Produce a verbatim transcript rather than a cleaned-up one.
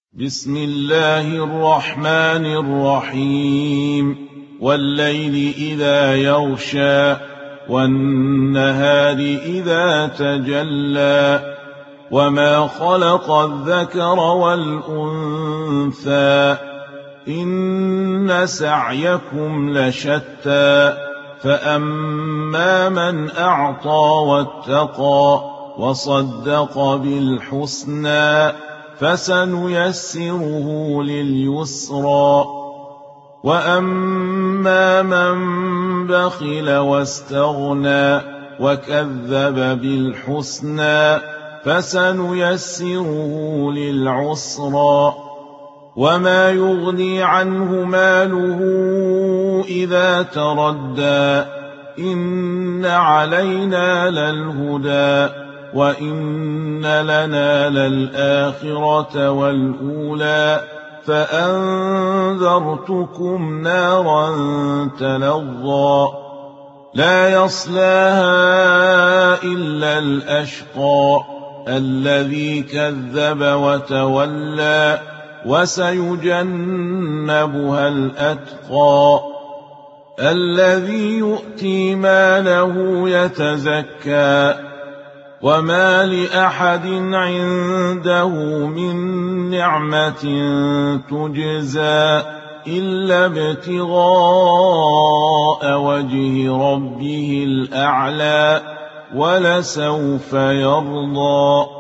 بسم الله الرحمن الرحيم والليل إذا يغشى والنهار إذا تجلى وما خلق الذكر والأنثى إن سعيكم لشتى فأما من أعطى واتقى وصدق بالحسنى فسنيسره لليسرى وأما من بخل واستغنى وكذب بالحسنى فسنيسره للعسرى وما يغني عنه ماله إذا تردى إن علينا للهدى وإن لنا للآخرة والأولى فأنذرتكم نارا تلظى لا يصلاها إلا الأشقى الذي كذب وتولى وسيجنبها الأتقى الذي يؤتي ماله يتزكى وما لأحد عنده من نعمة تجزى إلا ابتغاء وجه ربه الأعلى ولسوف يرضى.